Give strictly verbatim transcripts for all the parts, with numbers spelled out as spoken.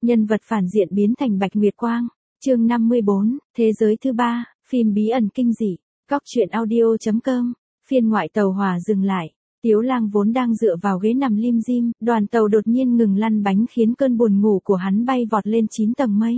Nhân vật phản diện biến thành Bạch Nguyệt Quang. Chương năm mươi bốn, Thế giới thứ ba, phim bí ẩn kinh dị. Cóc truyện audio chấm com. Phiên ngoại tàu hỏa dừng lại. Tiếu Lang vốn đang dựa vào ghế nằm lim dim, đoàn tàu đột nhiên ngừng lăn bánh khiến cơn buồn ngủ của hắn bay vọt lên chín tầng mây.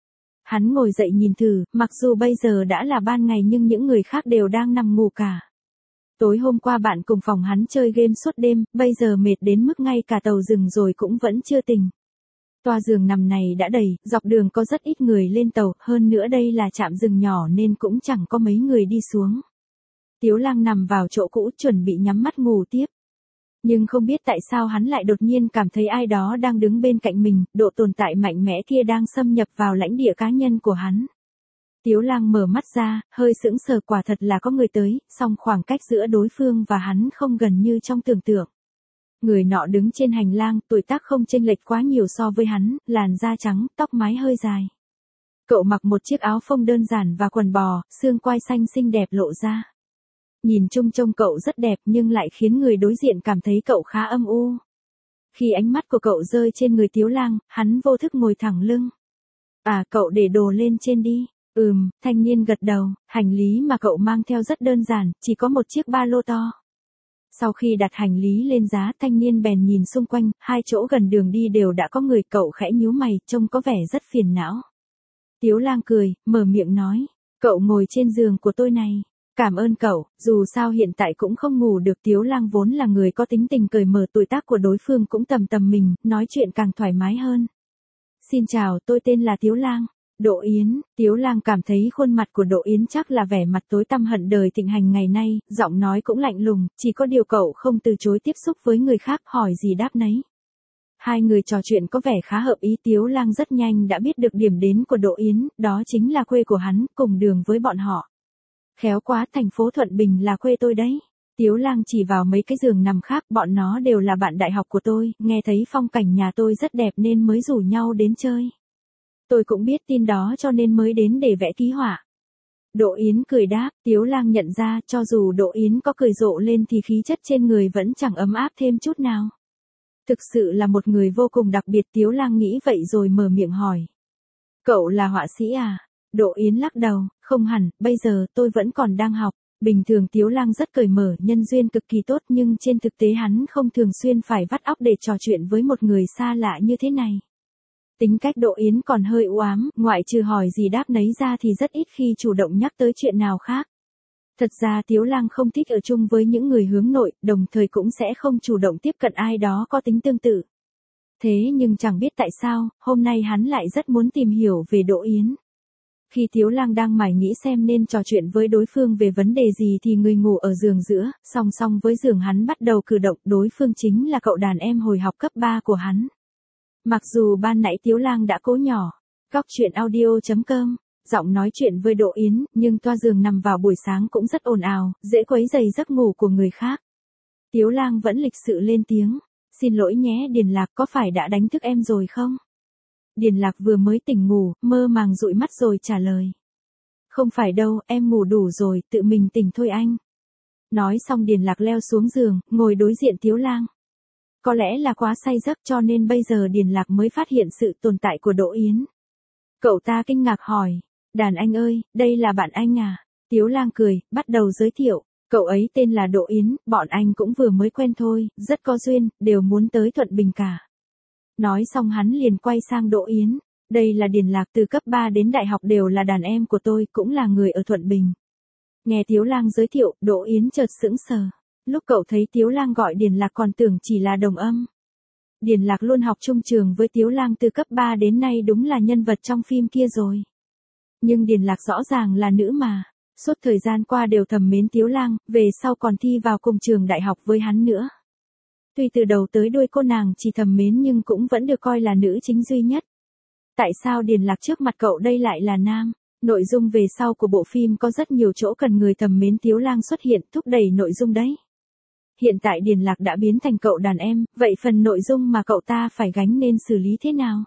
Hắn ngồi dậy nhìn thử, mặc dù bây giờ đã là ban ngày nhưng những người khác đều đang nằm ngủ cả. Tối hôm qua bạn cùng phòng hắn chơi game suốt đêm, bây giờ mệt đến mức ngay cả tàu dừng rồi cũng vẫn chưa tỉnh. Toa giường nằm này đã đầy, dọc đường có rất ít người lên tàu, hơn nữa đây là trạm dừng nhỏ nên cũng chẳng có mấy người đi xuống. Tiếu Lang nằm vào chỗ cũ chuẩn bị nhắm mắt ngủ tiếp. Nhưng không biết tại sao hắn lại đột nhiên cảm thấy ai đó đang đứng bên cạnh mình, độ tồn tại mạnh mẽ kia đang xâm nhập vào lãnh địa cá nhân của hắn. Tiếu Lang mở mắt ra, hơi sững sờ, quả thật là có người tới, song khoảng cách giữa đối phương và hắn không gần như trong tưởng tượng. Người nọ đứng trên hành lang, tuổi tác không chênh lệch quá nhiều so với hắn, làn da trắng, tóc mái hơi dài. Cậu mặc một chiếc áo phông đơn giản và quần bò, xương quai xanh xinh đẹp lộ ra. Nhìn chung trông cậu rất đẹp nhưng lại khiến người đối diện cảm thấy cậu khá âm u. Khi ánh mắt của cậu rơi trên người Tiếu Lang, hắn vô thức ngồi thẳng lưng. À, cậu để đồ lên trên đi. Ừm, thanh niên gật đầu, hành lý mà cậu mang theo rất đơn giản, chỉ có một chiếc ba lô to. Sau khi đặt hành lý lên giá, thanh niên bèn nhìn xung quanh, hai chỗ gần đường đi đều đã có người, cậu khẽ nhíu mày, trông có vẻ rất phiền não. Tiếu Lang cười, mở miệng nói, cậu ngồi trên giường của tôi này. Cảm ơn cậu, dù sao hiện tại cũng không ngủ được. Tiếu Lang vốn là người có tính tình cởi mở, tuổi tác của đối phương cũng tầm tầm mình, nói chuyện càng thoải mái hơn. Xin chào, tôi tên là Tiếu Lang. Đỗ Yến. Tiếu Lang cảm thấy khuôn mặt của Đỗ Yến chắc là vẻ mặt tối tăm hận đời thịnh hành ngày nay, giọng nói cũng lạnh lùng, chỉ có điều cậu không từ chối tiếp xúc với người khác, hỏi gì đáp nấy. Hai người trò chuyện có vẻ khá hợp ý. Tiếu Lang rất nhanh đã biết được điểm đến của Đỗ Yến, đó chính là quê của hắn, cùng đường với bọn họ. Khéo quá, thành phố Thuận Bình là quê tôi đấy. Tiếu Lang chỉ vào mấy cái giường nằm khác, bọn nó đều là bạn đại học của tôi, nghe thấy phong cảnh nhà tôi rất đẹp nên mới rủ nhau đến chơi. Tôi cũng biết tin đó cho nên mới đến để vẽ ký họa. Đỗ Yến cười đáp. Tiếu Lang nhận ra, cho dù Đỗ Yến có cười rộ lên thì khí chất trên người vẫn chẳng ấm áp thêm chút nào. Thực sự là một người vô cùng đặc biệt. Tiếu Lang nghĩ vậy rồi mở miệng hỏi. Cậu là họa sĩ à? Đỗ Yến lắc đầu, không hẳn, bây giờ tôi vẫn còn đang học. Bình thường Tiếu Lang rất cởi mở, nhân duyên cực kỳ tốt, nhưng trên thực tế hắn không thường xuyên phải vắt óc để trò chuyện với một người xa lạ như thế này. Tính cách Đỗ Yến còn hơi u ám, ngoại trừ hỏi gì đáp nấy ra thì rất ít khi chủ động nhắc tới chuyện nào khác. Thật ra Tiếu Lang không thích ở chung với những người hướng nội, đồng thời cũng sẽ không chủ động tiếp cận ai đó có tính tương tự. Thế nhưng chẳng biết tại sao, hôm nay hắn lại rất muốn tìm hiểu về Đỗ Yến. Khi Tiếu Lang đang mải nghĩ xem nên trò chuyện với đối phương về vấn đề gì thì người ngủ ở giường giữa, song song với giường hắn bắt đầu cử động, đối phương chính là cậu đàn em hồi học cấp ba của hắn. Mặc dù ban nãy Tiếu Lang đã cố nhỏ, cóc truyện audio chấm com, giọng nói chuyện với Đỗ Yến, nhưng toa giường nằm vào buổi sáng cũng rất ồn ào, dễ quấy rầy giấc ngủ của người khác. Tiếu Lang vẫn lịch sự lên tiếng, xin lỗi nhé Điền Lạc, có phải đã đánh thức em rồi không? Điền Lạc vừa mới tỉnh ngủ, mơ màng dụi mắt rồi trả lời. Không phải đâu, em ngủ đủ rồi, tự mình tỉnh thôi anh. Nói xong Điền Lạc leo xuống giường, ngồi đối diện Tiếu Lang. Có lẽ là quá say giấc cho nên bây giờ Điền Lạc mới phát hiện sự tồn tại của Đỗ Yến. Cậu ta kinh ngạc hỏi, đàn anh ơi, đây là bạn anh à? Tiếu Lang cười, bắt đầu giới thiệu, cậu ấy tên là Đỗ Yến, bọn anh cũng vừa mới quen thôi, rất có duyên, đều muốn tới Thuận Bình cả. Nói xong hắn liền quay sang Đỗ Yến, đây là Điền Lạc, từ cấp ba đến đại học đều là đàn em của tôi, cũng là người ở Thuận Bình. Nghe Tiếu Lang giới thiệu, Đỗ Yến chợt sững sờ. Lúc cậu thấy Tiếu Lang gọi Điền Lạc còn tưởng chỉ là đồng âm. Điền Lạc luôn học chung trường với Tiếu Lang từ cấp ba đến nay, đúng là nhân vật trong phim kia rồi. Nhưng Điền Lạc rõ ràng là nữ mà. Suốt thời gian qua đều thầm mến Tiếu Lang, về sau còn thi vào cùng trường đại học với hắn nữa. Tuy từ đầu tới đuôi cô nàng chỉ thầm mến nhưng cũng vẫn được coi là nữ chính duy nhất. Tại sao Điền Lạc trước mặt cậu đây lại là nam? Nội dung về sau của bộ phim có rất nhiều chỗ cần người thầm mến Tiếu Lang xuất hiện, thúc đẩy nội dung đấy. Hiện tại Điền Lạc đã biến thành cậu đàn em, vậy phần nội dung mà cậu ta phải gánh nên xử lý thế nào?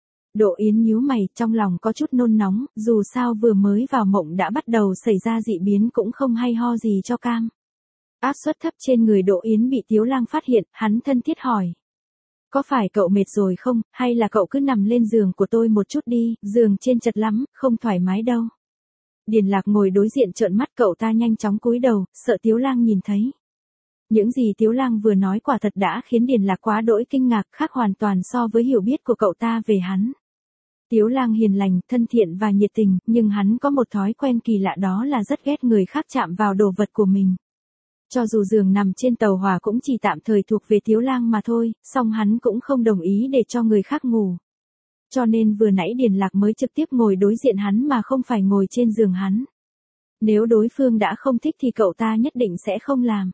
Đỗ Yến nhíu mày, trong lòng có chút nôn nóng, dù sao vừa mới vào mộng đã bắt đầu xảy ra dị biến cũng không hay ho gì cho cam. Áp suất thấp trên người Đỗ Yến bị Tiếu Lang phát hiện, hắn thân thiết hỏi. Có phải cậu mệt rồi không, hay là cậu cứ nằm lên giường của tôi một chút đi, giường trên chật lắm, không thoải mái đâu. Điền Lạc ngồi đối diện trợn mắt, cậu ta nhanh chóng cúi đầu, sợ Tiếu Lang nhìn thấy. Những gì Tiếu Lang vừa nói quả thật đã khiến Điền Lạc quá đỗi kinh ngạc, khác hoàn toàn so với hiểu biết của cậu ta về hắn. Tiếu Lang hiền lành, thân thiện và nhiệt tình, nhưng hắn có một thói quen kỳ lạ, đó là rất ghét người khác chạm vào đồ vật của mình. Cho dù giường nằm trên tàu hỏa cũng chỉ tạm thời thuộc về Tiếu Lang mà thôi, song hắn cũng không đồng ý để cho người khác ngủ. Cho nên vừa nãy Điền Lạc mới trực tiếp ngồi đối diện hắn mà không phải ngồi trên giường hắn. Nếu đối phương đã không thích thì cậu ta nhất định sẽ không làm.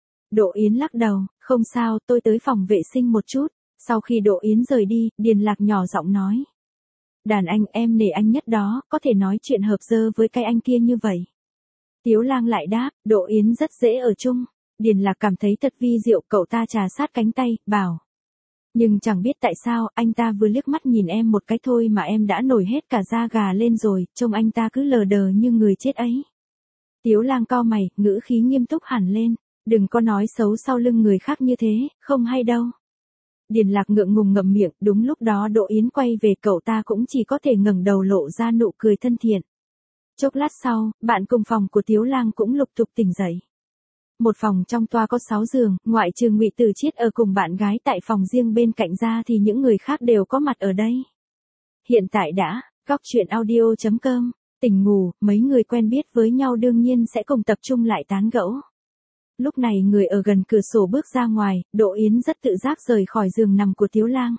Đỗ Yến lắc đầu, không sao, tôi tới phòng vệ sinh một chút. Sau khi Đỗ Yến rời đi, Điền Lạc nhỏ giọng nói. Đàn anh, em nể anh nhất đó, có thể nói chuyện hợp dơ với cái anh kia như vậy. Tiếu Lang lại đáp, Đỗ Yến rất dễ ở chung. Điền Lạc cảm thấy thật vi diệu, cậu ta trà sát cánh tay, bảo. Nhưng chẳng biết tại sao, anh ta vừa liếc mắt nhìn em một cái thôi mà em đã nổi hết cả da gà lên rồi, trông anh ta cứ lờ đờ như người chết ấy. Tiếu Lang cau mày, ngữ khí nghiêm túc hẳn lên, đừng có nói xấu sau lưng người khác như thế, không hay đâu. Điền Lạc ngượng ngùng ngậm miệng, đúng lúc đó Đỗ Yến quay về, cậu ta cũng chỉ có thể ngẩng đầu lộ ra nụ cười thân thiện. Chốc lát sau, bạn cùng phòng của Tiếu Lang cũng lục tục tỉnh dậy. Một phòng trong toa có sáu giường, ngoại trừ Ngụy Tử Chiết ở cùng bạn gái tại phòng riêng bên cạnh ra thì những người khác đều có mặt ở đây. Hiện tại đã, góc truyện audio chấm com, tỉnh ngủ, mấy người quen biết với nhau đương nhiên sẽ cùng tập trung lại tán gẫu. Lúc này người ở gần cửa sổ bước ra ngoài, Đỗ Yến rất tự giác rời khỏi giường nằm của Tiếu Lang.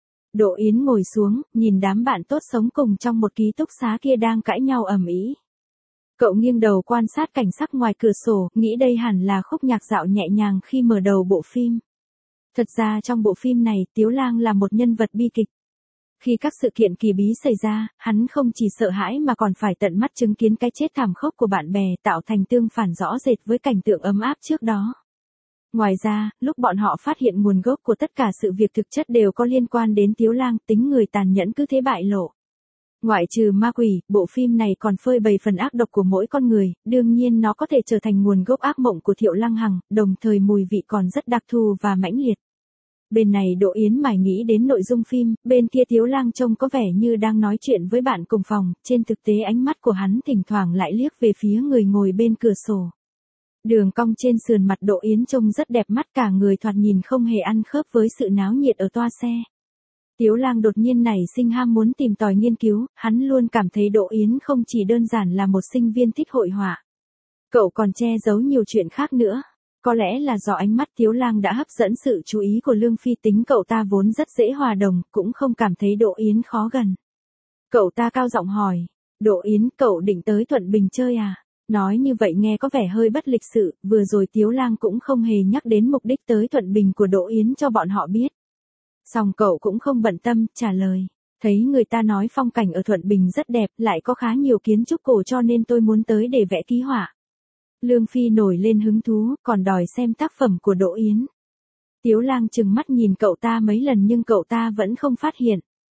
Đỗ Yến ngồi xuống, nhìn đám bạn tốt sống cùng trong một ký túc xá kia đang cãi nhau ầm ĩ. Cậu nghiêng đầu quan sát cảnh sắc ngoài cửa sổ, nghĩ đây hẳn là khúc nhạc dạo nhẹ nhàng khi mở đầu bộ phim. Thật ra trong bộ phim này, Tiếu Lang là một nhân vật bi kịch. Khi các sự kiện kỳ bí xảy ra, hắn không chỉ sợ hãi mà còn phải tận mắt chứng kiến cái chết thảm khốc của bạn bè, tạo thành tương phản rõ rệt với cảnh tượng ấm áp trước đó. Ngoài ra, lúc bọn họ phát hiện nguồn gốc của tất cả sự việc thực chất đều có liên quan đến Tiếu Lang, tính người tàn nhẫn cứ thế bại lộ. Ngoại trừ ma quỷ, bộ phim này còn phơi bày phần ác độc của mỗi con người, đương nhiên nó có thể trở thành nguồn gốc ác mộng của Thiệu Lăng Hằng, đồng thời mùi vị còn rất đặc thù và mãnh liệt. Bên này Đỗ Yến mải nghĩ đến nội dung phim, bên kia Tiếu Lang trông có vẻ như đang nói chuyện với bạn cùng phòng, trên thực tế ánh mắt của hắn thỉnh thoảng lại liếc về phía người ngồi bên cửa sổ. Đường cong trên sườn mặt Đỗ Yến trông rất đẹp mắt, cả người thoạt nhìn không hề ăn khớp với sự náo nhiệt ở toa xe. Tiếu Lang đột nhiên nảy sinh ham muốn tìm tòi nghiên cứu, hắn luôn cảm thấy Đỗ Yến không chỉ đơn giản là một sinh viên thích hội họa. Cậu còn che giấu nhiều chuyện khác nữa. Có lẽ là do ánh mắt Tiếu Lang đã hấp dẫn sự chú ý của Lương Phi, tính cậu ta vốn rất dễ hòa đồng, cũng không cảm thấy Đỗ Yến khó gần. Cậu ta cao giọng hỏi, Đỗ Yến, cậu định tới Thuận Bình chơi à? Nói như vậy nghe có vẻ hơi bất lịch sự, vừa rồi Tiếu Lang cũng không hề nhắc đến mục đích tới Thuận Bình của Đỗ Yến cho bọn họ biết. Song cậu cũng không bận tâm, trả lời, thấy người ta nói phong cảnh ở Thuận Bình rất đẹp, lại có khá nhiều kiến trúc cổ cho nên tôi muốn tới để vẽ ký họa. Lương Phi nổi lên hứng thú, còn đòi xem tác phẩm của Đỗ Yến. Tiếu Lang trừng mắt nhìn cậu ta mấy lần nhưng cậu ta vẫn không phát hiện.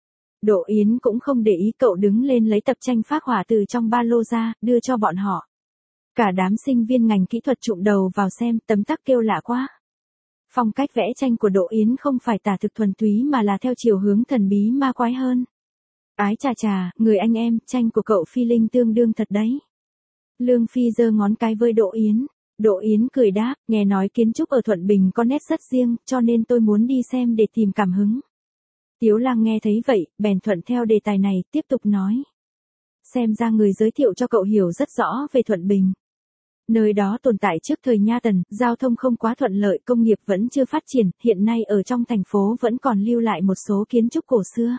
Đỗ Yến cũng không để ý, cậu đứng lên lấy tập tranh phác họa từ trong ba lô ra, đưa cho bọn họ. Cả đám sinh viên ngành kỹ thuật chụm đầu vào xem, tấm tắc kêu lạ quá. Phong cách vẽ tranh của Đỗ Yến không phải tả thực thuần túy mà là theo chiều hướng thần bí ma quái hơn. Ái chà chà, người anh em, tranh của cậu Phi Linh tương đương thật đấy. Lương Phi giơ ngón cái với Đỗ Yến. Đỗ Yến cười đáp, nghe nói kiến trúc ở Thuận Bình có nét rất riêng, cho nên tôi muốn đi xem để tìm cảm hứng. Tiếu Lang nghe thấy vậy, bèn thuận theo đề tài này, tiếp tục nói. Xem ra người giới thiệu cho cậu hiểu rất rõ về Thuận Bình. Nơi đó tồn tại trước thời Nha Tần, giao thông không quá thuận lợi, công nghiệp vẫn chưa phát triển, hiện nay ở trong thành phố vẫn còn lưu lại một số kiến trúc cổ xưa.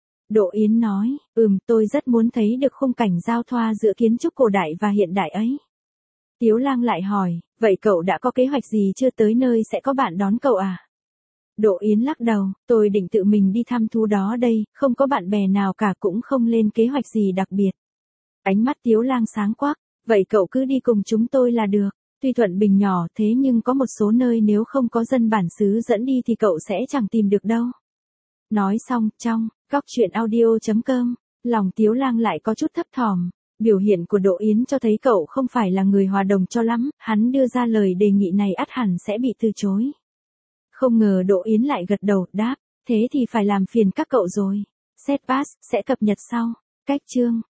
Đỗ Yến nói, ừm, tôi rất muốn thấy được khung cảnh giao thoa giữa kiến trúc cổ đại và hiện đại ấy. Tiếu Lang lại hỏi, vậy cậu đã có kế hoạch gì chưa, tới nơi sẽ có bạn đón cậu à? Đỗ Yến lắc đầu, tôi định tự mình đi thăm thú đó đây, không có bạn bè nào cả, cũng không lên kế hoạch gì đặc biệt. Ánh mắt Tiếu Lang sáng quắc, vậy cậu cứ đi cùng chúng tôi là được. Tuy Thuận Bình nhỏ thế nhưng có một số nơi nếu không có dân bản xứ dẫn đi thì cậu sẽ chẳng tìm được đâu. Nói xong, trong góc truyện audio chấm com, lòng Tiếu Lang lại có chút thấp thỏm. Biểu hiện của Đỗ Yến cho thấy cậu không phải là người hòa đồng cho lắm, hắn đưa ra lời đề nghị này ắt hẳn sẽ bị từ chối. Không ngờ Đỗ Yến lại gật đầu, đáp, thế thì phải làm phiền các cậu rồi. Set pass, sẽ cập nhật sau. Cách chương.